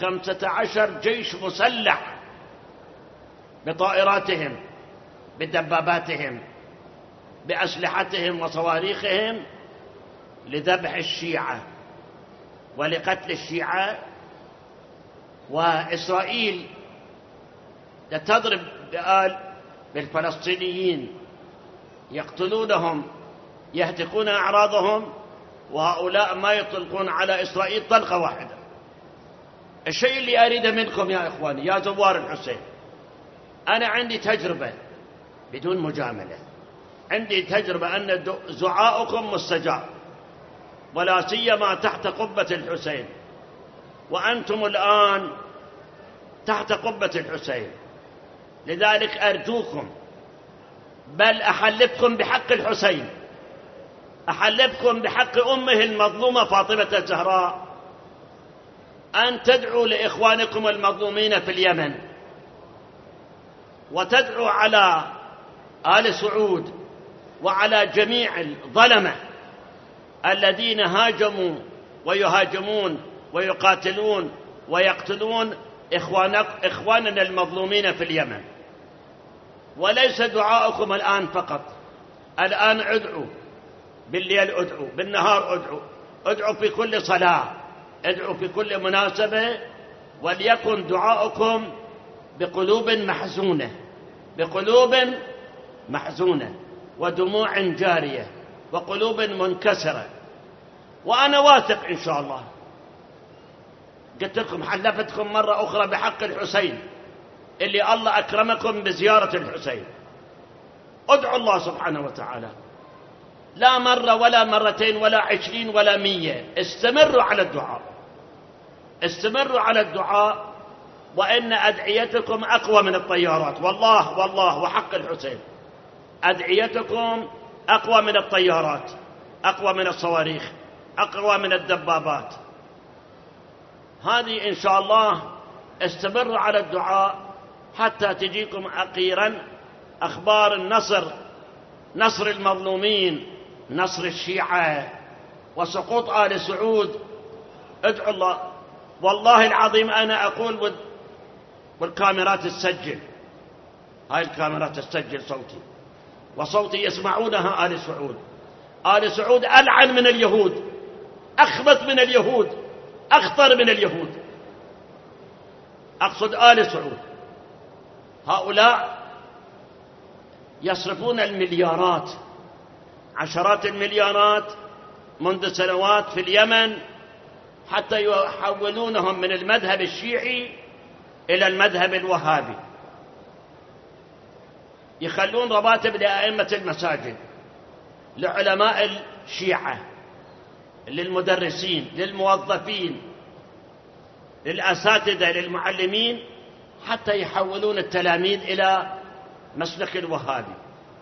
15 جيش مسلح بطائراتهم بدباباتهم بأسلحتهم وصواريخهم لذبح الشيعة ولقتل الشيعة. وإسرائيل تضرب بالفلسطينيين، يقتلونهم، يهتكون أعراضهم، وهؤلاء ما يطلقون على إسرائيل طلقة واحدة. الشيء اللي أريده منكم يا إخواني يا زوار الحسين، أنا عندي تجربة بدون مجاملة، عندي تجربة أن دعاؤكم مستجاب، ولا سيما تحت قبة الحسين، وأنتم الآن تحت قبة الحسين. لذلك أرجوكم، بل أحلفكم بحق الحسين، أحلفكم بحق أمه المظلومة فاطمة الزهراء، أن تدعوا لإخوانكم المظلومين في اليمن، وتدعوا على آل سعود وعلى جميع الظلمة الذين هاجموا ويهاجمون ويقاتلون ويقتلون إخواننا المظلومين في اليمن. وليس دعاؤكم الآن فقط، الآن ادعوا بالليل، ادعوا بالنهار، ادعوا في كل صلاة، ادعوا في كل مناسبة، وليكن دعاؤكم بقلوب محزونة، بقلوب محزونة ودموع جارية وقلوب منكسرة. وأنا واثق إن شاء الله، قلت لكم حلفتكم مرة أخرى بحق الحسين اللي الله أكرمكم بزيارة الحسين، ادعوا الله سبحانه وتعالى، لا مرة ولا مرتين ولا 20 ولا 100، استمروا على الدعاء، استمروا على الدعاء، وإن أدعيتكم أقوى من الطيارات، والله والله وحق الحسين أدعيتكم أقوى من الطيارات، أقوى من الصواريخ، أقوى من الدبابات. هذه إن شاء الله استمروا على الدعاء حتى تجيكم أخيرا أخبار النصر، نصر المظلومين، نصر الشيعة، وسقوط آل سعود. ادعوا الله. والله العظيم أنا أقول والكاميرات تسجل، هاي الكاميرات تسجل صوتي، وصوتي يسمعونها آل سعود. آل سعود ألعن من اليهود، أخبث من اليهود، أخطر من اليهود، أقصد آل سعود. هؤلاء يصرفون المليارات، عشرات المليارات منذ سنوات في اليمن، حتى يحولونهم من المذهب الشيعي إلى المذهب الوهابي، يخلون رواتب لأئمة المساجد، لعلماء الشيعة، للمدرسين، للموظفين، للأساتذة، للمعلمين، حتى يحولون التلاميذ إلى مسلك الوهابي،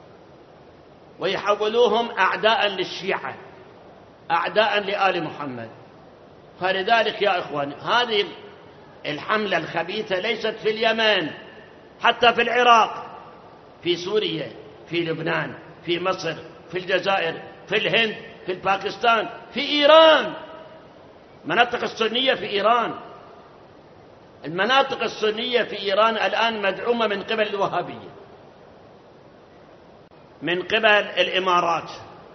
ويحولوهم أعداء للشيعة، أعداء لآل محمد. فلذلك يا إخوان، هذه الحملة الخبيثة ليست في اليمن، حتى في العراق، في سوريا، في لبنان، في مصر، في الجزائر، في الهند، في باكستان، في إيران، مناطق السنية في إيران. المناطق السنية في إيران الآن مدعومة من قبل الوهابية، من قبل الإمارات.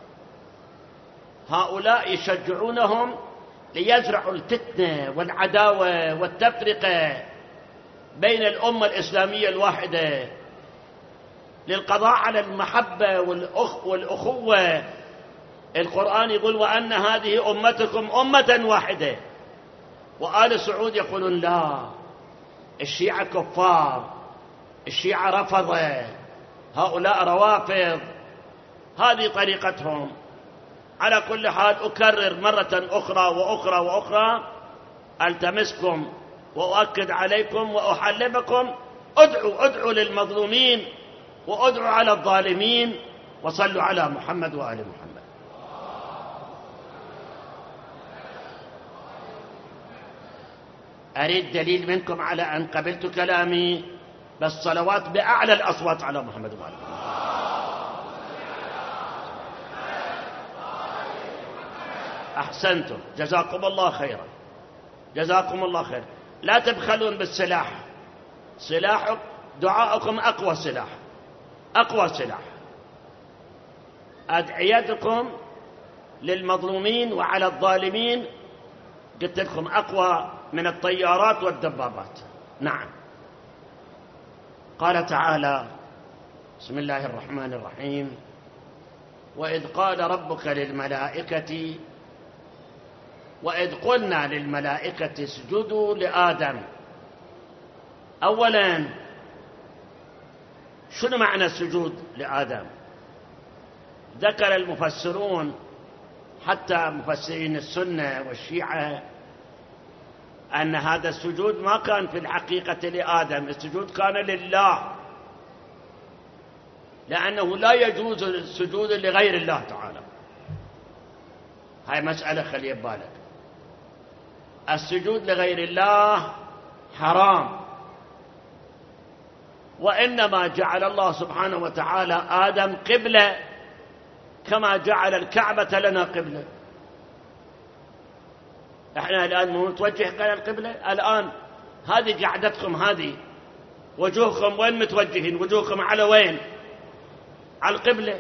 هؤلاء يشجعونهم ليزرعوا الفتنة والعداوة والتفرقة بين الأمة الإسلامية الواحدة، للقضاء على المحبة والأخوة. القرآن يقول: وأن هذه أمتكم أمة واحدة. وآل سعود يقولون: لا، الشيعة كفار، الشيعة رفضة، هؤلاء روافض. هذه طريقتهم. على كل حال، أكرر مرة أخرى وأخرى وأخرى، ألتمسكم وأؤكد عليكم وأحلفكم: ادعوا للمظلومين، وادعوا على الظالمين، وصلوا على محمد وآل محمد. أريد دليل منكم على أن قبلت كلامي، بس صلوات بأعلى الأصوات على محمد وآل محمد. أحسنتم، جزاكم الله خيرا، جزاكم الله خير. لا تبخلون بالسلاح. سلاح دعاءكم أقوى سلاح، أقوى سلاح. أدعيتكم للمظلومين وعلى الظالمين قلت لكم أقوى من الطيارات والدبابات. نعم. قال تعالى: بسم الله الرحمن الرحيم: وإذ قال ربك للملائكة، وإذ قلنا للملائكة اسجدوا لآدم. أولا، شنو معنى السجود لآدم؟ ذكر المفسرون حتى مفسرين السنة والشيعة أن هذا السجود ما كان في الحقيقة لآدم، السجود كان لله، لأنه لا يجوز السجود لغير الله تعالى. هاي مسألة خلي ببالك، السجود لغير الله حرام. وإنما جعل الله سبحانه وتعالى آدم قبلة كما جعل الكعبة لنا قبلة. احنا الآن مو نتوجه قبل القبلة. الآن هذه قعدتكم، هذه وجوهكم وين متوجهين؟ وجوهكم على وين؟ على القبلة.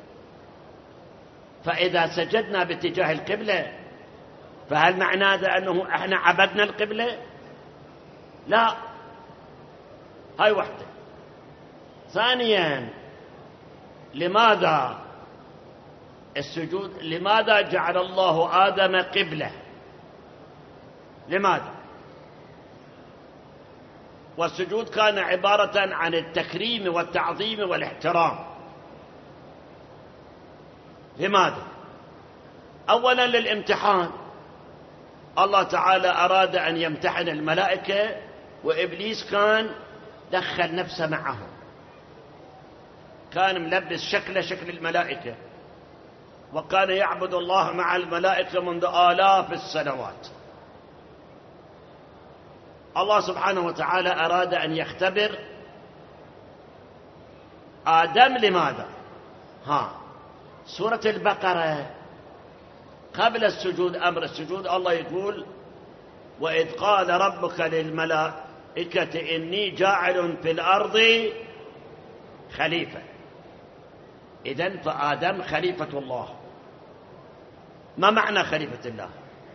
فإذا سجدنا باتجاه القبلة فهل معنى هذا أنه احنا عبدنا القبلة؟ لا. هاي وحدة. ثانيا، لماذا السجود؟ لماذا جعل الله آدم قبلة؟ لماذا؟ والسجود كان عبارة عن التكريم والتعظيم والاحترام. لماذا؟ أولا للامتحان. الله تعالى أراد أن يمتحن الملائكة، وإبليس كان دخل نفسه معهم، كان ملبس شكل الملائكة، وكان يعبد الله مع الملائكة منذ آلاف السنوات. الله سبحانه وتعالى أراد أن يختبر آدم. لماذا؟ سورة البقرة قبل السجود، أمر السجود، الله يقول: وإذ قال ربك للملائكة إني جاعل في الأرض خليفة. إذن فآدم خليفة الله. ما معنى خليفة الله؟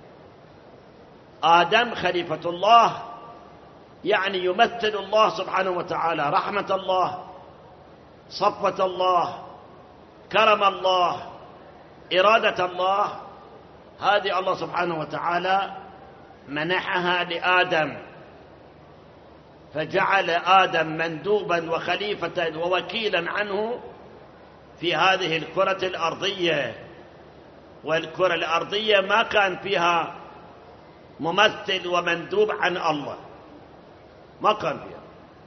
آدم خليفة الله، يعني يمثل الله سبحانه وتعالى، رحمة الله، صفوة الله، كرم الله، إرادة الله. هذه الله سبحانه وتعالى منحها لآدم، فجعل آدم مندوبا وخليفة ووكيلا عنه في هذه الكرة الأرضية. والكرة الأرضية ما كان فيها ممثل ومندوب عن الله، ما كان فيها.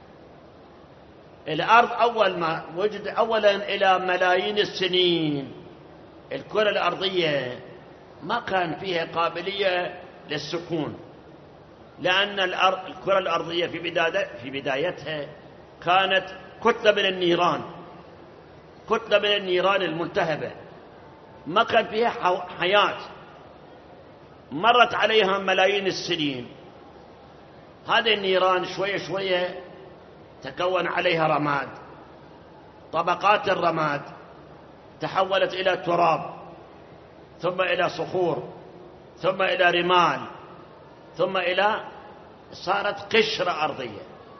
الأرض أول ما وجد، أولا إلى ملايين السنين، الكرة الأرضية ما كان فيها قابلية للسكون، لأن الكرة الأرضية في بدايتها كانت كتلة من النيران، كتلة من النيران الملتهبة، ما كان فيها حياة. مرت عليها ملايين السنين، هذه النيران شوية شوية تكون عليها رماد، طبقات الرماد تحولت إلى تراب، ثم إلى صخور، ثم إلى رمال، ثم إلى صارت قشرة أرضية.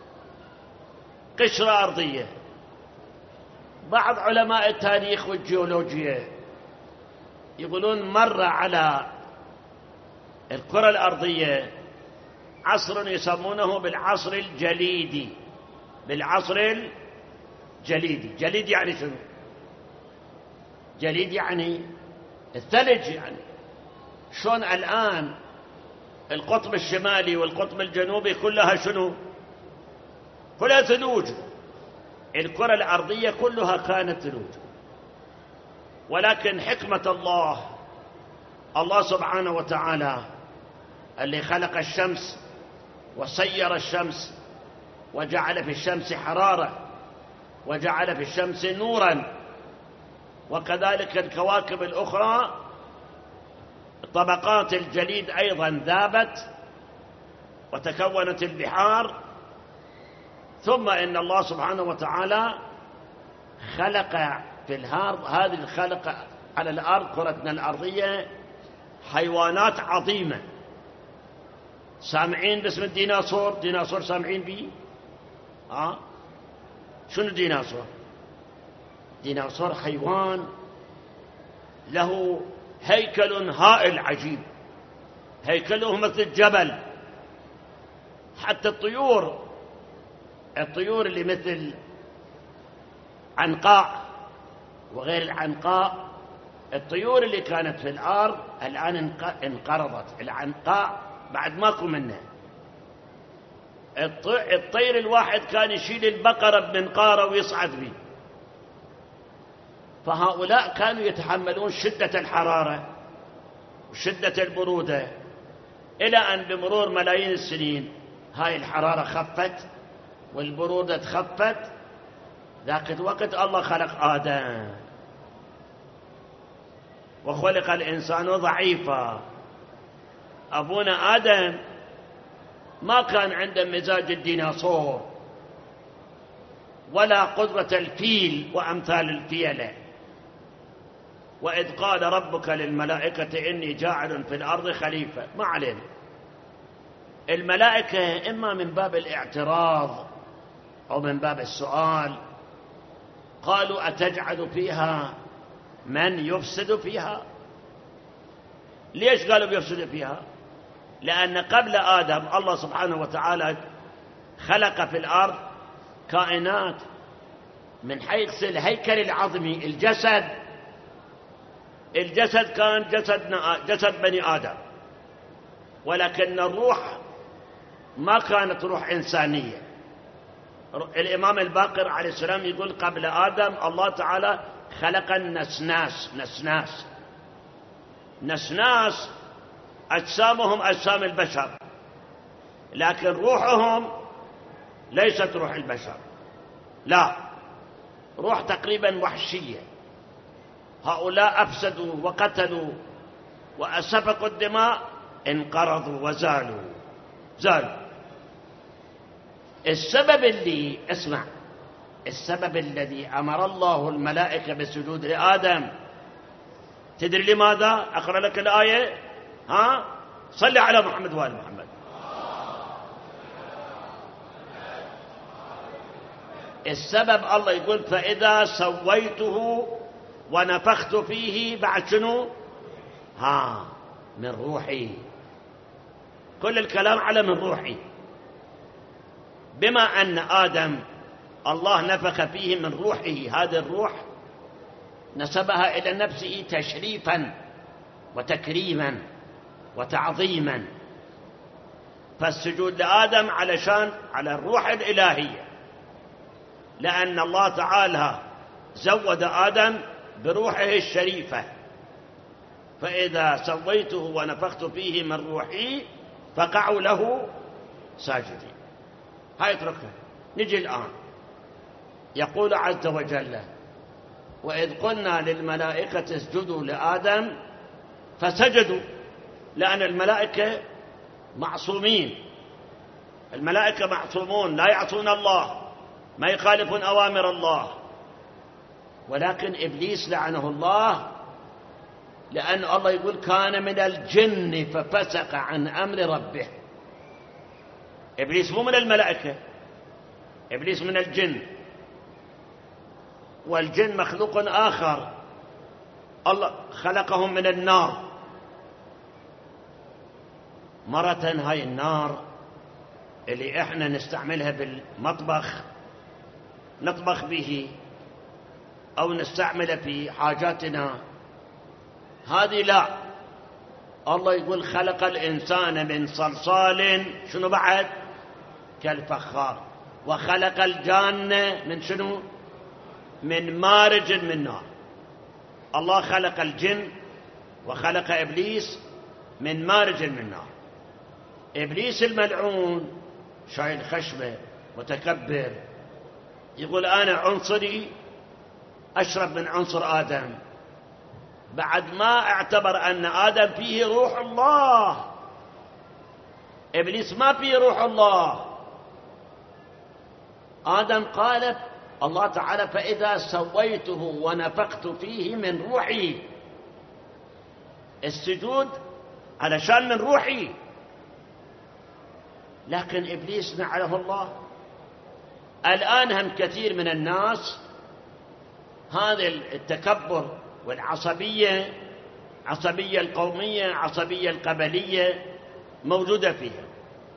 قشرة أرضية. بعض علماء التاريخ والجيولوجيا يقولون مر على الكرة الأرضية عصر يسمونه بالعصر الجليدي. بالعصر الجليدي. جليد يعني شنو؟ جليد يعني الثلج. يعني شلون الآن القطب الشمالي والقطب الجنوبي كلها شنو؟ كلها ثلوج. الكرة الأرضية كلها كانت ثلوج. ولكن حكمة الله سبحانه وتعالى اللي خلق الشمس وسير الشمس وجعل في الشمس حرارة وجعل في الشمس نورا، وكذلك الكواكب الأخرى طبقات الجليد أيضا ذابت وتكونت البحار، ثم إن الله سبحانه وتعالى خلق في هذه الخلق على الأرض كرتنا الأرضية حيوانات عظيمة. سامعين باسم الديناصور؟ ديناصور سامعين به؟ شنو ديناصور؟ ديناصور حيوان له هيكل هائل عجيب، هيكله مثل الجبل. حتى الطيور اللي مثل عنقاء وغير العنقاء، الطيور اللي كانت في الأرض الآن انقرضت. العنقاء بعد ماكو منه. الطير الواحد كان يشيل البقرة بمنقاره ويصعد به. فهؤلاء كانوا يتحملون شدة الحرارة وشدة البرودة، إلى أن بمرور ملايين السنين هاي الحرارة خفت والبرودة خفت. ذاك الوقت الله خلق آدم، وخلق الإنسان ضعيفا. أبونا آدم ما كان عنده مزاج الديناصور ولا قدرة الفيل وأمثال الفيلة. وإذ قال ربك للملائكة إني جاعل في الأرض خليفة. ما علينا. الملائكة إما من باب الاعتراض أو من باب السؤال قالوا أتجعل فيها من يفسد فيها. ليش قالوا بيفسد فيها؟ لأن قبل آدم الله سبحانه وتعالى خلق في الأرض كائنات من حيث الهيكل العظمي. الجسد كان جسد بني آدم، ولكن الروح ما كانت روح إنسانية. الإمام الباقر عليه السلام يقول قبل آدم الله تعالى خلق نسناس أجسامهم أجسام البشر، لكن روحهم ليست روح البشر، لا، روح تقريبا وحشية. هؤلاء أفسدوا وقتلوا وأسفكوا الدماء، انقرضوا وزالوا. السبب الذي أمر الله الملائكة بالسجود لآدم، تدري لماذا؟ أقرأ لك الآية. صلي على محمد وآل محمد. السبب الله يقول فإذا سويته ونفخت فيه، بعد شنو؟ من روحي. كل الكلام على من روحي. بما أن آدم الله نفخ فيه من روحه، هذه الروح نسبها إلى نفسه تشريفا وتكريما وتعظيما. فالسجود لآدم على الروح الإلهية، لأن الله تعالى زود آدم بروحه الشريفة. فإذا سويته ونفخت فيه من روحي فقعوا له ساجدين. هاي اتركها. نجي الآن. يقول عز وجل وإذ قلنا للملائكة اسجدوا لآدم فسجدوا، لأن الملائكة معصومين. الملائكة معصومون، لا يعصون الله، ما يخالفون أوامر الله. ولكن إبليس لعنه الله، لأن الله يقول كان من الجن ففسق عن أمر ربه. إبليس مو من الملائكة، إبليس من الجن، والجن مخلوق آخر الله خلقهم من النار. مرة هاي النار اللي احنا نستعملها بالمطبخ نطبخ به أو نستعملها في حاجاتنا، هذه لا. الله يقول خلق الإنسان من صلصال شنو بعد؟ كالفخار. وخلق الجان من شنو؟ من مارج من نار. الله خلق الجن وخلق إبليس من مارج من نار. إبليس الملعون شايل خشبة متكبر، يقول أنا عنصري أشرب من عنصر آدم، بعد ما اعتبر أن آدم فيه روح الله. إبليس ما فيه روح الله. آدم قال الله تعالى فإذا سويته ونفخت فيه من روحي. السجود علشان من روحي. لكن إبليس نعله الله. الآن هم كثير من الناس هذا التكبر والعصبية، عصبية القومية، عصبية القبلية موجودة فيها.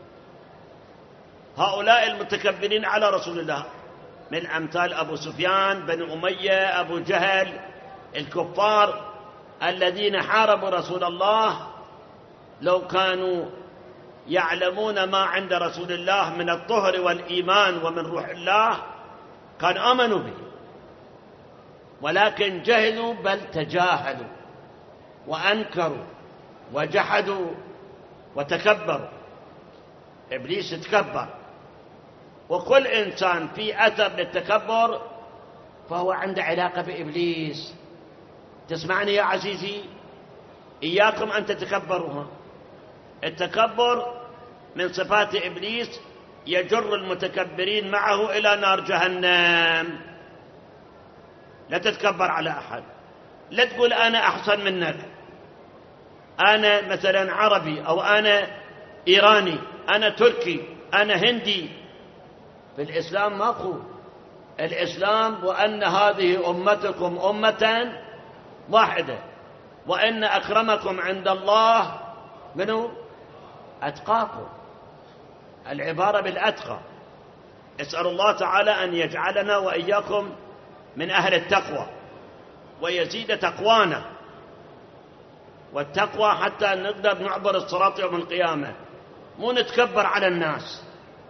هؤلاء المتكبرين على رسول الله من أمثال أبو سفيان، بن أمية، أبو جهل، الكفار الذين حاربوا رسول الله، لو كانوا يعلمون ما عند رسول الله من الطهر والإيمان ومن روح الله كان آمنوا به، ولكن جهلوا بل تجاهلوا وأنكروا وجحدوا وتكبروا. إبليس تكبر، وكل إنسان في أثر للتكبر فهو عنده علاقة بإبليس. تسمعني يا عزيزي؟ إياكم أن تتكبروها. التكبر من صفات إبليس يجر المتكبرين معه إلى نار جهنم. لا تتكبر على أحد، لا تقول أنا أحسن منك، أنا مثلا عربي أو أنا إيراني، أنا تركي، أنا هندي. في الإسلام ماكو. الإسلام وأن هذه أمتكم أمة واحدة وأن أكرمكم عند الله منو؟ أتقاكم. العبارة بالأتقى. أسأل الله تعالى أن يجعلنا وإياكم من أهل التقوى ويزيد تقوانا، والتقوى حتى نقدر نعبر الصراط يوم القيامة، مو نتكبر على الناس.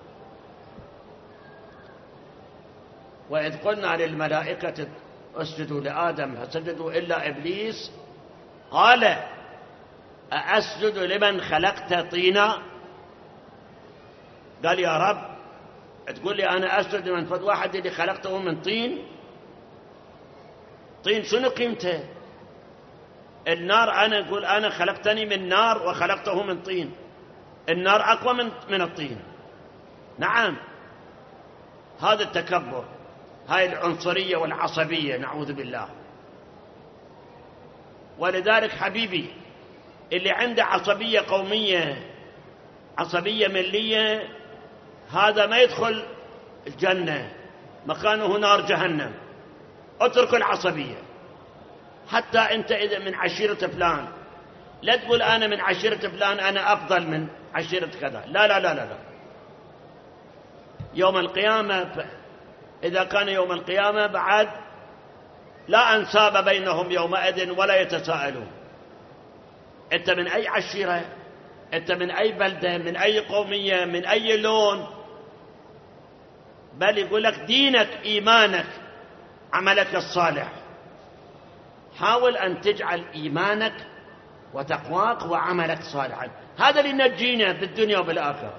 وإذ قلنا للملائكة اسجدوا لآدم فسجدوا إلا إبليس قال أأسجد لمن خلقت طينا؟ قال يا رب تقول لي أنا أسجد لمن فد واحد اللي خلقته من طين؟ طين شنو قيمته؟ النار أنا أقول أنا خلقتني من نار وخلقته من طين، النار أقوى من الطين. نعم، هذا التكبر، هاي العنصرية والعصبية، نعوذ بالله. ولذلك حبيبي اللي عنده عصبية قومية، عصبية ملية، هذا ما يدخل الجنة، مكانه نار جهنم. اترك العصبية. حتى أنت إذا من عشيرة فلان، لا تقول أنا من عشيرة فلان أنا أفضل من عشيرة كذا. لا لا لا لا, لا. يوم القيامة إذا كان يوم القيامة بعد لا أنساب بينهم يومئذ ولا يتساءلون. أنت من أي عشيرة؟ أنت من أي بلدة؟ من أي قومية؟ من أي لون؟ بل يقول لك دينك، إيمانك، عملك الصالح. حاول أن تجعل إيمانك وتقواك وعملك صالحا، هذا اللي ينجينا بالدنيا وبالآخرة.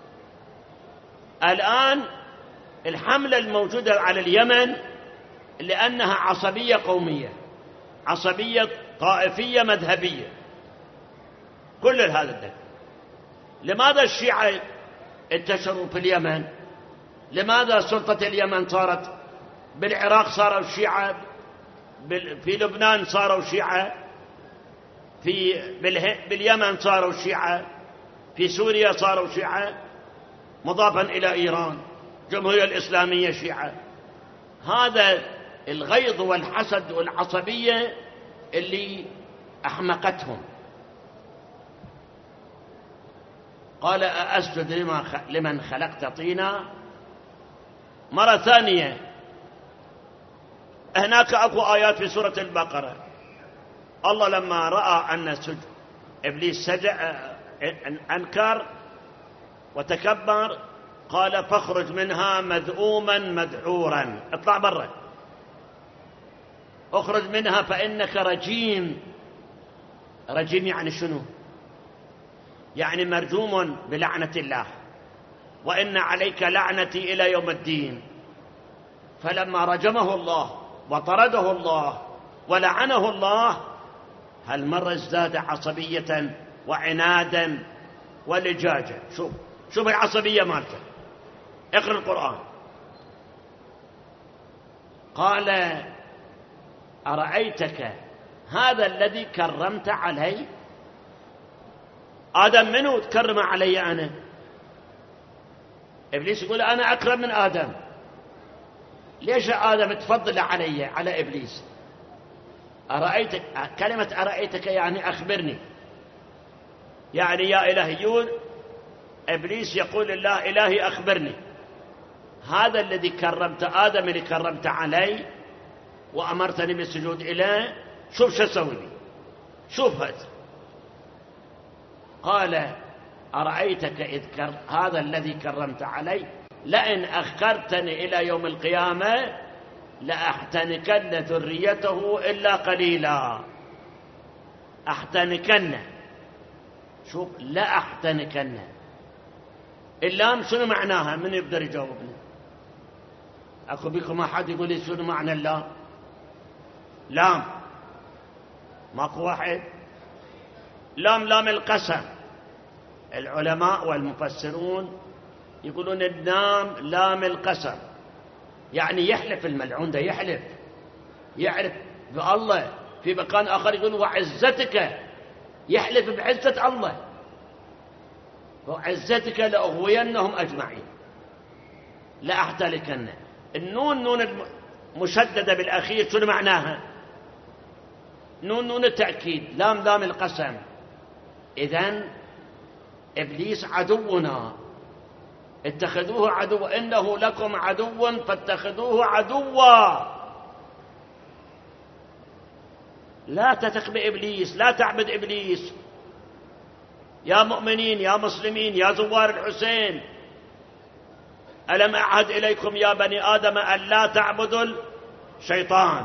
الآن الحملة الموجودة على اليمن لأنها عصبية قومية، عصبية طائفية مذهبية، كل هذا الدين. لماذا الشيعة انتشروا في اليمن؟ لماذا سلطة اليمن صارت بالعراق صاروا شيعة، في لبنان صاروا شيعة، باليمن صاروا شيعة، في سوريا صاروا شيعة، مضافا إلى إيران جمهورية الإسلامية شيعة. هذا الغيظ والحسد والعصبية اللي أحمقتهم. قال أسجد لمن خلقت طينا. مرة ثانية هناك أكو آيات في سورة البقرة، الله لما رأى أن إبليس أنكر وتكبر قال فاخرج منها مذءوما مدحورا، اطلع برا، اخرج منها فإنك رجيم. رجيم يعني شنو؟ يعني مرجوم بلعنة الله، وإن عليك لعنتي إلى يوم الدين. فلما رجمه الله وطرده الله ولعنه الله، هالمرة ازداد عصبية وعنادا واللجاجة. شوف العصبية مالته. اقرأ القرآن. قال أرأيتك هذا الذي كرمت عليه. آدم منو تكرم علي أنا؟ إبليس يقول أنا أكرم من آدم. ليش آدم تفضل علي على إبليس؟ أرأيتك، كلمة أرأيتك يعني أخبرني، يعني يا إلهيون. إبليس يقول لله إلهي أخبرني، هذا الذي كرمت آدم اللي كرمت علي وأمرتني بالسجود إليه، شوف شو أسوي لي، شوف هذا. قال أرأيتك هذا الذي كرمت علي لئن أخرتني إلى يوم القيامة لأحتنكن ذريته إلا قليلا. أحتنكن، شوف لا أحتنكن. اللام شنو معناها؟ من يقدر يجاوبني؟ أكو بكم أحد يقول لي شنو معنى اللام؟ لام ماكو واحد. لام القسم. العلماء والمفسرون يقولون اللام لام القسم، يعني يحلف الملعون ده، يحلف بالله. في مكان آخر يقول وعزتك، يحلف بعزة الله، وعزتك لأغوينهم أجمعين، لأحتلكن. النون نون مشددة بالأخير، شنو معناها؟ نون التأكيد، لام القسم. إذن إبليس عدونا، اتخذوه عدوا، إنه لكم عدو فاتخذوه عدوا. لا تثق بإبليس، لا تعبد إبليس. يا مؤمنين يا مسلمين يا زوار الحسين، ألم أعهد إليكم يا بني آدم أن لا تعبدوا الشيطان.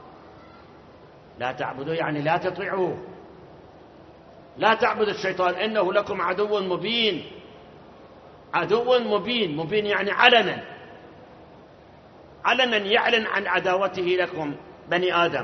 لا تعبدوا يعني لا تطيعوه، لا تعبدوا الشيطان إنه لكم عدو مبين. عدو مبين يعني علنا يعلن عن عداوته لكم بني آدم.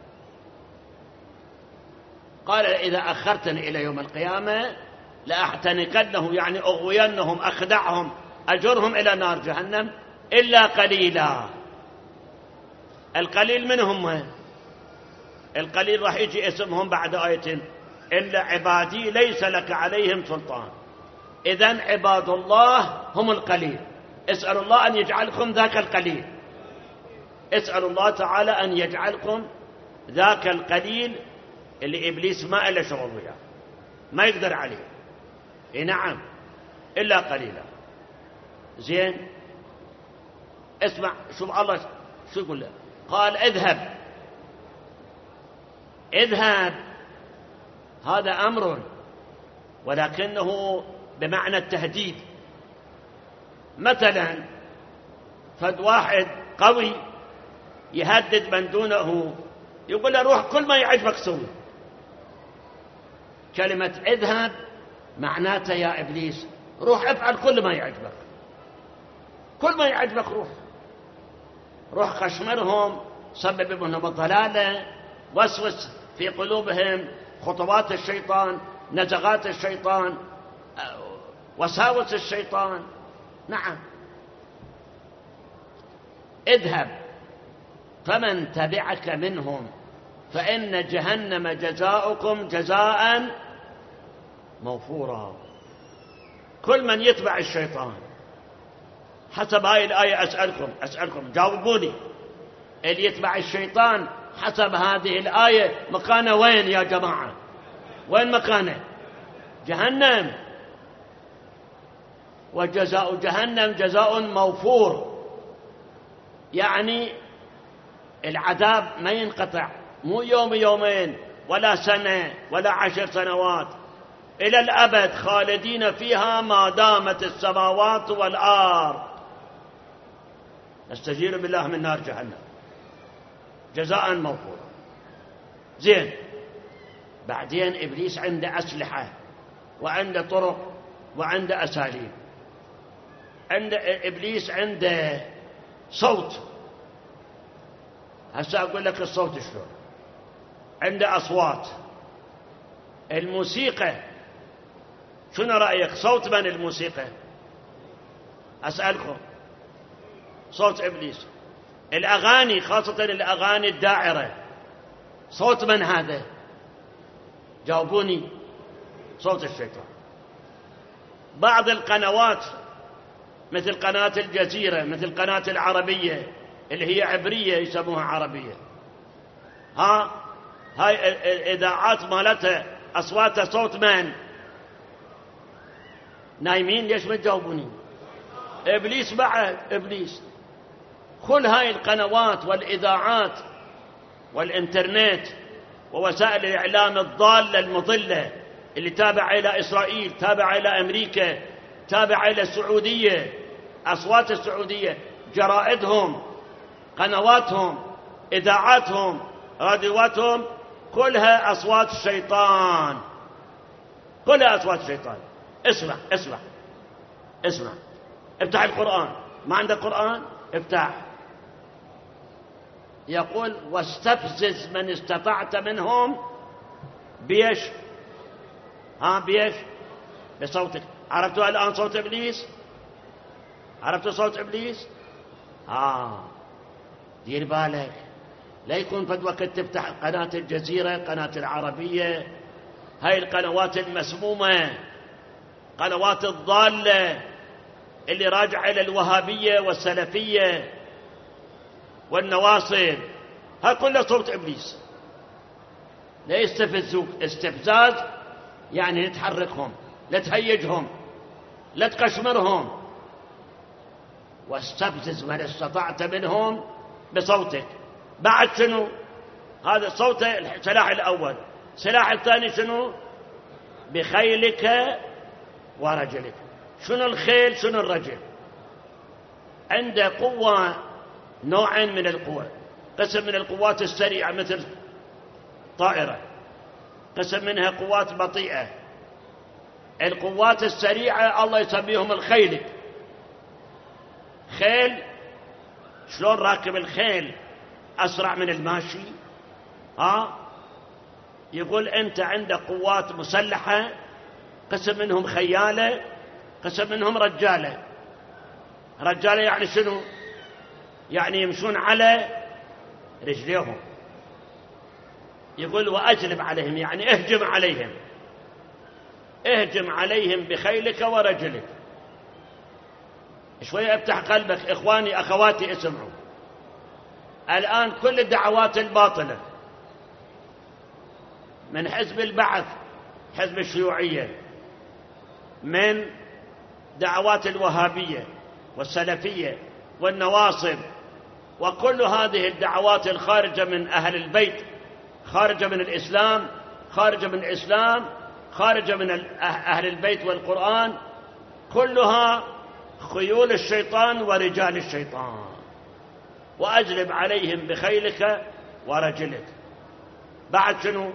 قال إذا أخرتني إلى يوم القيامة لأحتنكنه، يعني أغوينهم، أخدعهم، أجرهم إلى نار جهنم إلا قليلا. القليل من هم؟ القليل راح يجي اسمهم بعد آية، إلا عبادي ليس لك عليهم سلطان. إذن عباد الله هم القليل. اسأل الله أن يجعلكم ذاك القليل، اسأل الله تعالى أن يجعلكم ذاك القليل اللي إبليس ما إلا شغل وياه، ما يقدر عليه. نعم إلا قليلا. زين، اسمع شوف الله شو يقول له. قال اذهب، هذا أمر ولكنه بمعنى التهديد. مثلا فد واحد قوي يهدد من دونه، يقول له روح كل ما يعجبك سوي. كلمة اذهب معناته يا إبليس روح افعل كل ما يعجبك، كل ما يعجبك روح خشمرهم، سبب منهم الضلالة، وسوس في قلوبهم خطوات الشيطان، نزغات الشيطان، وساوس الشيطان. نعم اذهب فمن تبعك منهم فإن جهنم جزاؤكم جزاء موفورا. كل من يتبع الشيطان حسب هاي الآية، أسألكم جاوبوني، اللي يتبع الشيطان حسب هذه الآية مكانه وين يا جماعة؟ وين مكانه؟ جهنم. وجزاء جهنم جزاء موفور، يعني العذاب ما ينقطع، مو يوم يومين ولا سنة ولا 10 سنوات، إلى الأبد خالدين فيها ما دامت السماوات والأرض. نستجير بالله من نار جهنم، جزاء موفورا. زين، بعدين إبليس عنده أسلحة وعنده طرق وعنده أساليب. إبليس عنده صوت. هسه أقول لك الصوت شلون. عنده أصوات. الموسيقى شنو رأيك؟ صوت من الموسيقى؟ أسألكم، صوت إبليس. الأغاني خاصة الأغاني الداعرة صوت من هذا؟ جاوبوني. صوت الشيطان. بعض القنوات مثل قناة الجزيرة، مثل قناة العربية اللي هي عبرية يسموها عربية، هاي الإذاعات مالتها أصواتها صوت من؟ نايمين؟ ليش ما تجاوبوني؟ إبليس بعد، إبليس. كل هاي القنوات والإذاعات والإنترنت ووسائل الإعلام الضالة المضلة اللي تابعة إلى إسرائيل، تابعة إلى أمريكا، تابعة إلى السعودية، أصوات السعودية، جرائدهم، قنواتهم، إذاعاتهم، راديواتهم، كلها أصوات الشيطان، كلها أصوات الشيطان. اسمع اسمع اسمع، افتح القرآن. ما عندك قرآن؟ افتح. يقول واستفزز من استطعت منهم بيش، بيش؟ بصوتك. عرفتوا الآن صوت إبليس؟ عرفتوا صوت إبليس؟ دير بالك لا يكون فد وقت تفتح قناة الجزيرة، قناة العربية، هاي القنوات المسمومة، قنوات الضالة اللي راجعة إلى الوهابية والسلفية والنواصب، ها كله صوت إبليس. لا يستفزوك. استفزاز يعني لا تحركهم، لا تهيجهم، لا تقشمرهم. واستفزز من استطعت منهم بصوتك. بعد شنو؟ هذا صوت السلاح الأول. السلاح الثاني شنو؟ بخيلك ورجلك. شنو الخيل؟ شنو الرجل؟ عنده قوة، نوعين من القوة. قسم من القوات السريعة مثل طائرة، قسم منها قوات بطيئة. القوات السريعة الله يسميهم الخيل. خيل شلون راكب الخيل أسرع من الماشي؟ يقول أنت عندك قوات مسلحة، قسم منهم خيالة، قسم منهم رجالة. رجالة يعني شنو؟ يعني يمشون على رجليهم. يقول وأجلب عليهم، يعني اهجم عليهم. اهجم عليهم بخيلك ورجلك. شوية افتح قلبك إخواني أخواتي، اسمعوا. الآن كل الدعوات الباطلة من حزب البعث، حزب الشيوعية، من دعوات الوهابية والسلفية والنواصب، وكل هذه الدعوات الخارجة من أهل البيت، خارجة من الإسلام، خارجة من الإسلام، خارجة من أهل البيت والقرآن، كلها خيول الشيطان ورجال الشيطان. وأجلب عليهم بخيلك ورجلك. بعد شنو؟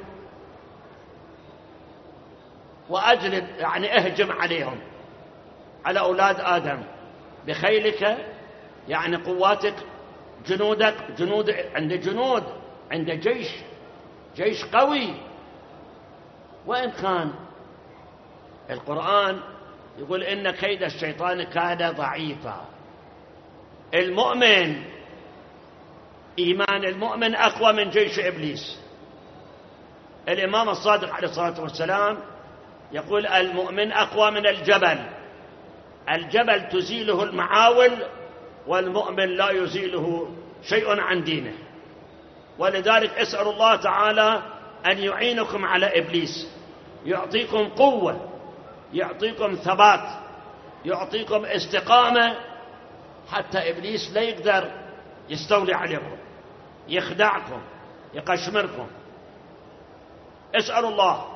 وأجلب يعني اهجم عليهم، على أولاد آدم. بخيلك يعني قواتك، جنودك، جنود، عند جنود، عند جيش، جيش قوي. وإن كان القرآن يقول إن كيد الشيطان كان ضعيفا. المؤمن، إيمان المؤمن أقوى من جيش إبليس. الإمام الصادق عليه الصلاة والسلام يقول المؤمن أقوى من الجبل. الجبل تزيله المعاول، والمؤمن لا يزيله شيء عن دينه. ولذلك اسأل الله تعالى أن يعينكم على إبليس، يعطيكم قوة، يعطيكم ثبات، يعطيكم استقامة، حتى إبليس لا يقدر يستولي عليكم، يخدعكم، يقشمركم. اسأل الله.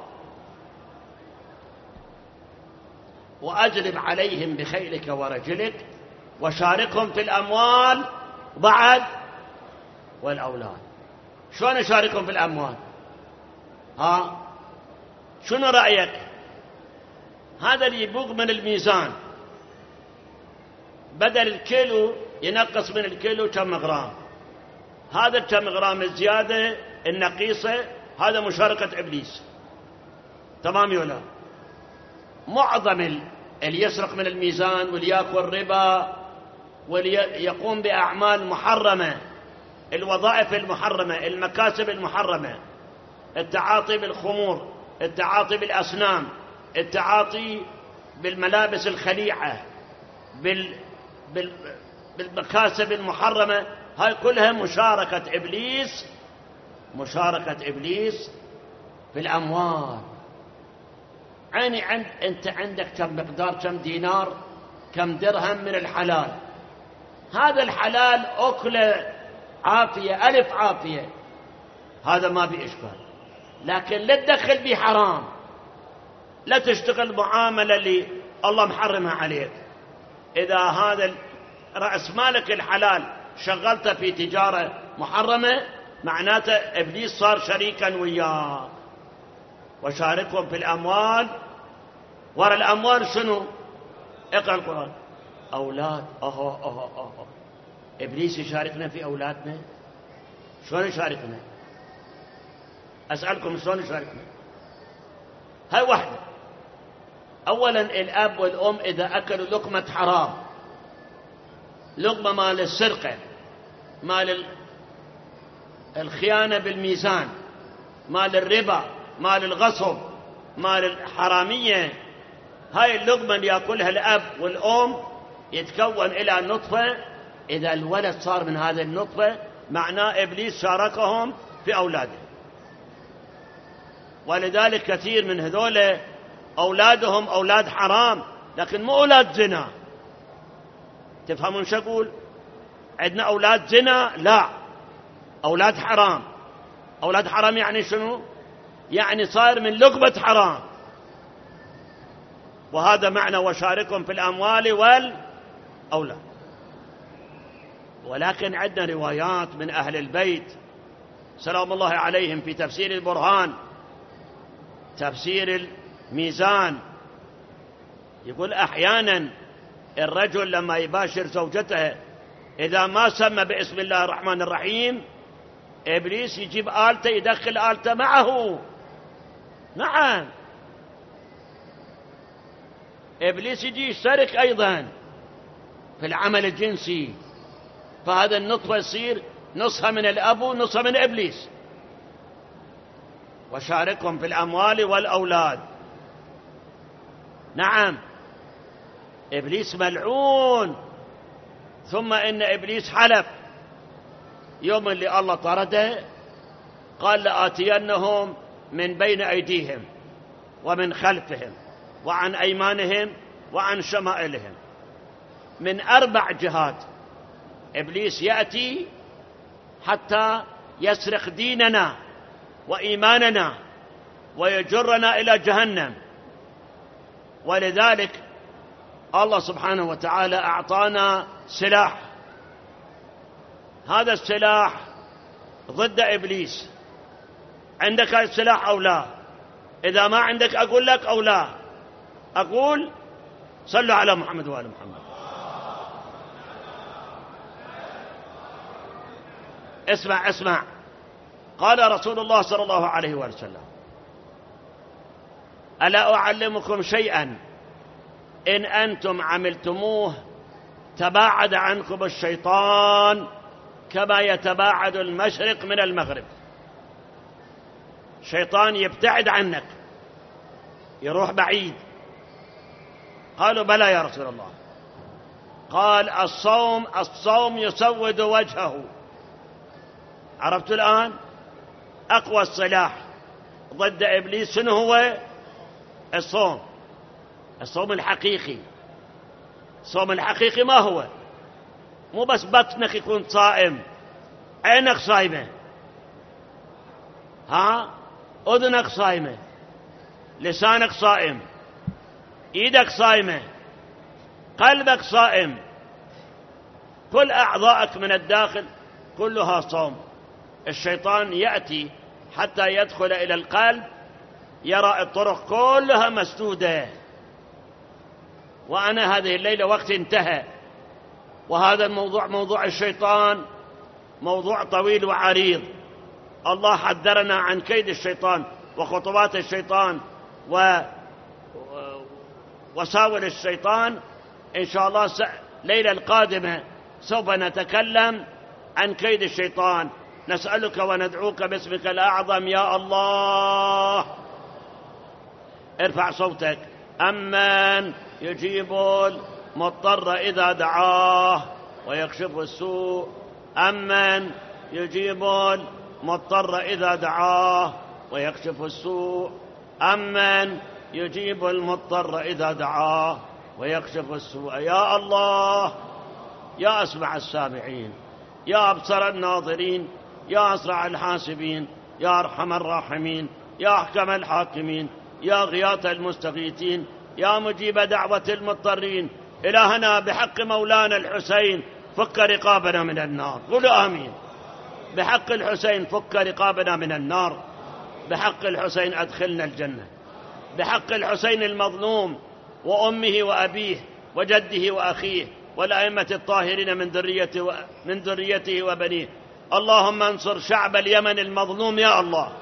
وأجلب عليهم بخيلك ورجلك وشاركهم في الأموال بعد والأولاد. شلون أشاركهم في الأموال؟ شنو رأيك؟ هذا اللي يبوق من الميزان، بدل الكيلو ينقص من الكيلو كم غرام. هذا كم غرام الزيادة النقيصة، هذا مشاركة إبليس. تمام ولا؟ معظم اللي يسرق من الميزان واللي يأكل ربا واللي يقوم بأعمال محرمة، الوظائف المحرمة، المكاسب المحرمة، التعاطي بالخمور، التعاطي بالأصنام، التعاطي بالملابس الخليعة، بالمكاسب المحرمة، هاي كلها مشاركة إبليس في الأموال. أنت عندك كم مقدار، كم دينار، كم درهم من الحلال، هذا الحلال أكله عافية، ألف عافية، هذا ما بإشكال. لكن لا تدخل به حرام، لا تشتغل معاملة اللي الله محرمها عليك. إذا هذا رأس مالك الحلال شغلته في تجارة محرمة، معناته إبليس صار شريكا وياه. وشاركهم في الأموال. وراء الأموال شنو؟ اقرأ القرآن. أولاد. إبليس يشاركنا في أولادنا. شلون يشاركنا؟ أسألكم شلون يشاركنا؟ هاي واحدة. أولا الأب والأم إذا أكلوا لقمة حرام، لقمة مال السرقة، مال الخيانة بالميزان، مال الربا، مال الغصب، مال الحرامية، هاي اللقمة اللي يأكلها الأب والأم يتكون إلى نطفة. إذا الولد صار من هذه النطفة معناه إبليس شاركهم في أولادهم. ولذلك كثير من هذول أولادهم أولاد حرام، لكن مو أولاد زنا. تفهمون شو أقول؟ عندنا أولاد زنا؟ لا، أولاد حرام. أولاد حرام يعني شنو؟ يعني صار من لقمة حرام. وهذا معنى وشاركهم في الأموال والأولاد. ولكن عندنا روايات من أهل البيت سلام الله عليهم في تفسير البرهان، تفسير الميزان، يقول أحيانا الرجل لما يباشر زوجته إذا ما سمى باسم الله الرحمن الرحيم، إبليس يجيب آلته يدخل آلته معه. نعم، إبليس يجي يشترك أيضا في العمل الجنسي، فهذا النطفة يصير نصها من الأب ونصها من إبليس. وشاركهم في الأموال والأولاد. نعم، إبليس ملعون. ثم إن إبليس حلف يوم اللي الله طرده، قال لآتينهم من بين أيديهم ومن خلفهم وعن أيمانهم وعن شمائلهم. من 4 جهات إبليس يأتي حتى يسرق ديننا وإيماننا ويجرنا إلى جهنم. ولذلك الله سبحانه وتعالى أعطانا سلاح، هذا السلاح ضد إبليس. عندك هذا السلاح أو لا؟ إذا ما عندك أقول لك أو لا؟ أقول صلوا على محمد وآل محمد. اسمع. قال رسول الله صلى الله عليه وسلم: ألا أعلمكم شيئا إن أنتم عملتموه تباعد عنكم الشيطان كما يتباعد المشرق من المغرب. الشيطان يبتعد عنك، يروح بعيد. قالوا: بلى يا رسول الله. قال: الصوم يسود وجهه. عرفتوا الآن؟ أقوى السلاح ضد إبليس شنو هو؟ الصوم الحقيقي. الصوم الحقيقي ما هو؟ مو بس بطنك يكون صائم، عينك صايمة، أذنك صايمة، لسانك صائم، إيدك صايمة، قلبك صائم، كل أعضائك من الداخل كلها صوم. الشيطان يأتي حتى يدخل إلى القلب، يرى الطرق كلها مسدودة. وأنا هذه الليلة وقت انتهى، وهذا الموضوع موضوع الشيطان موضوع طويل وعريض. الله حذرنا عن كيد الشيطان وخطوات الشيطان وساول الشيطان. إن شاء الله الليلة القادمة سوف نتكلم عن كيد الشيطان. نسألك وندعوك باسمك الأعظم يا الله. ارفع صوتك. أمن يجيب المضطر إذا دعاه ويكشف السوء. أمن يجيب المضطر إذا دعاه ويكشف السوء. أمن يجيب المضطر إذا دعاه ويكشف السوء. يا الله، يا أسمع السامعين، يا أبصر الناظرين، يا أسرع الحاسبين، يا أرحم الراحمين، يا أحكم الحاكمين، يا غياث المستغيثين، يا مجيب دعوة المضطرين. إلهنا بحق مولانا الحسين فك رقابنا من النار. قولوا آمين. بحق الحسين فك رقابنا من النار. بحق الحسين أدخلنا الجنة. بحق الحسين المظلوم وأمه وأبيه وجده وأخيه والأئمة الطاهرين من ذريته وبنيه. اللهم انصر شعب اليمن المظلوم يا الله.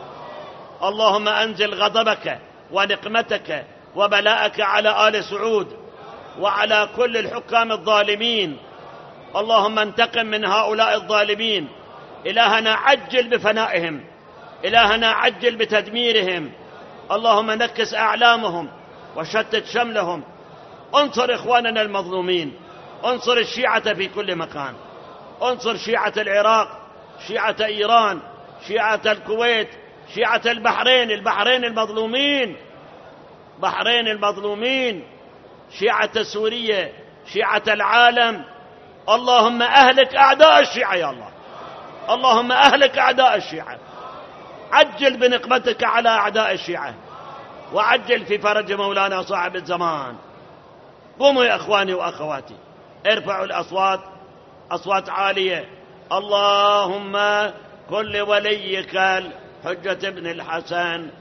اللهم أنزل غضبك ونقمتك وبلاءك على آل سعود وعلى كل الحكام الظالمين. اللهم انتقم من هؤلاء الظالمين. إلهنا عجل بفنائهم. إلهنا عجل بتدميرهم. اللهم نكس أعلامهم وشتت شملهم. انصر إخواننا المظلومين. انصر الشيعة في كل مكان. انصر شيعة العراق، شيعة إيران، شيعة الكويت، شيعة البحرين المظلومين، بحرين المظلومين، شيعة سوريا، شيعة العالم. اللهم أهلك أعداء الشيعة يا الله. اللهم أهلك أعداء الشيعة. عجل بنقمتك على أعداء الشيعة وعجل في فرج مولانا صاحب الزمان. قوموا يا أخواني وأخواتي، ارفعوا الأصوات، أصوات عالية. اللهم كل وليك الحجة بن الحسن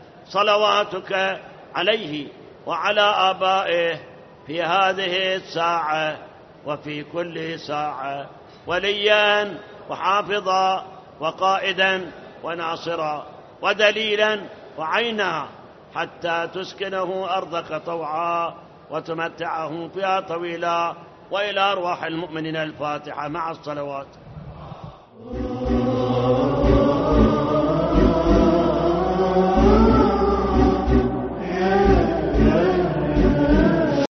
صلواتك عليه وعلى آبائه في هذه الساعة وفي كل ساعة وليا وحافظا وقائدا وناصرا ودليلا وعينا حتى تسكنه أرضك طوعا وتمتعه فيها طويلا. وإلى أرواح المؤمنين الفاتحة مع الصلوات.